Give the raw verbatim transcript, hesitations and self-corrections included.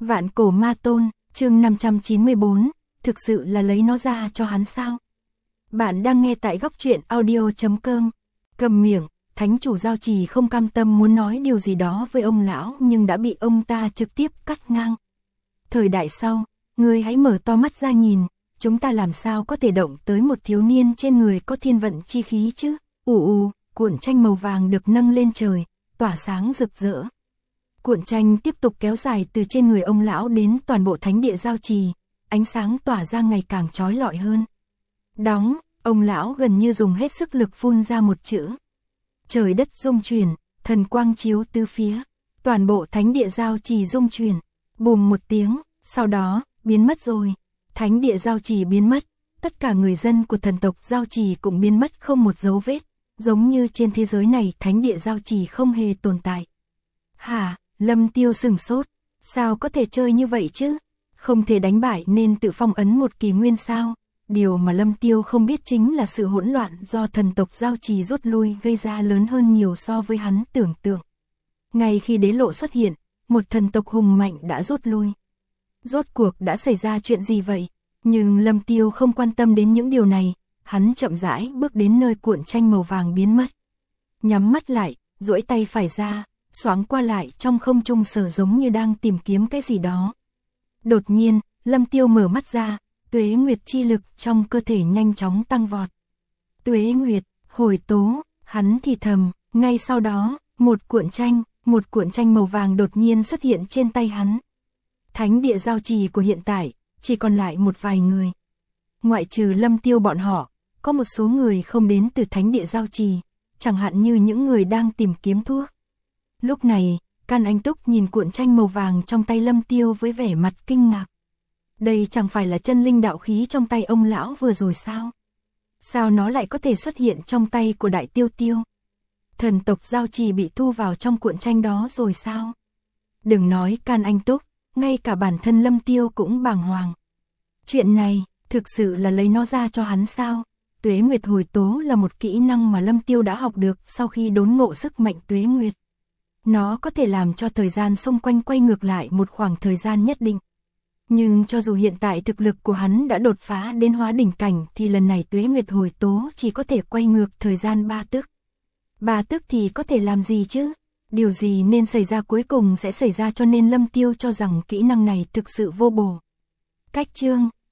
Vạn cổ ma tôn, chương năm trăm chín mươi bốn, thực sự là lấy nó ra cho hắn sao? Bạn đang nghe tại góc truyện audio chấm com. Cầm miệng, thánh chủ Giao Trì không cam tâm muốn nói điều gì đó với ông lão nhưng đã bị ông ta trực tiếp cắt ngang. Thời đại sau, ngươi hãy mở to mắt ra nhìn, chúng ta làm sao có thể động tới một thiếu niên trên người có thiên vận chi khí chứ? Ù ù, cuộn tranh màu vàng được nâng lên trời, tỏa sáng rực rỡ. Cuộn tranh tiếp tục kéo dài từ trên người ông lão đến toàn bộ thánh địa Giao Trì, ánh sáng tỏa ra ngày càng chói lọi hơn. Đóng, ông lão gần như dùng hết sức lực phun ra một chữ. Trời đất rung chuyển, thần quang chiếu tứ phía, toàn bộ thánh địa Giao Trì rung chuyển, bùm một tiếng, sau đó, biến mất rồi. Thánh địa Giao Trì biến mất, tất cả người dân của thần tộc Giao Trì cũng biến mất không một dấu vết, giống như trên thế giới này thánh địa Giao Trì không hề tồn tại. Hả? Lâm Tiêu sừng sốt, sao có thể chơi như vậy chứ? Không thể đánh bại nên tự phong ấn một kỳ nguyên sao? Điều mà Lâm Tiêu không biết chính là sự hỗn loạn do thần tộc Giao Trì rút lui gây ra lớn hơn nhiều so với hắn tưởng tượng. Ngay khi đế lộ xuất hiện, một thần tộc hùng mạnh đã rút lui. Rốt cuộc đã xảy ra chuyện gì vậy? Nhưng Lâm Tiêu không quan tâm đến những điều này, hắn chậm rãi bước đến nơi cuộn tranh màu vàng biến mất. Nhắm mắt lại, duỗi tay phải ra, xoáng qua lại trong không trung sờ giống như đang tìm kiếm cái gì đó. Đột nhiên, Lâm Tiêu mở mắt ra, tuế nguyệt chi lực trong cơ thể nhanh chóng tăng vọt. Tuế nguyệt, hồi tố, hắn thì thầm, ngay sau đó, một cuộn tranh, một cuộn tranh màu vàng đột nhiên xuất hiện trên tay hắn. Thánh địa Giao Trì của hiện tại, chỉ còn lại một vài người. Ngoại trừ Lâm Tiêu bọn họ, có một số người không đến từ thánh địa Giao Trì, chẳng hạn như những người đang tìm kiếm thuốc. Lúc này, Can Anh Túc nhìn cuộn tranh màu vàng trong tay Lâm Tiêu với vẻ mặt kinh ngạc. Đây chẳng phải là chân linh đạo khí trong tay ông lão vừa rồi sao? Sao nó lại có thể xuất hiện trong tay của Đại Tiêu Tiêu? Thần tộc Giao Trì bị thu vào trong cuộn tranh đó rồi sao? Đừng nói Can Anh Túc, ngay cả bản thân Lâm Tiêu cũng bàng hoàng. Chuyện này, thực sự là lấy nó ra cho hắn sao? Tuế Nguyệt hồi tố là một kỹ năng mà Lâm Tiêu đã học được sau khi đốn ngộ sức mạnh Tuế Nguyệt. Nó có thể làm cho thời gian xung quanh quay ngược lại một khoảng thời gian nhất định. Nhưng cho dù hiện tại thực lực của hắn đã đột phá đến hóa đỉnh cảnh thì lần này Tuế Nguyệt hồi tố chỉ có thể quay ngược thời gian ba tức. Ba tức thì có thể làm gì chứ? Điều gì nên xảy ra cuối cùng sẽ xảy ra cho nên Lâm Tiêu cho rằng kỹ năng này thực sự vô bổ. Cách chương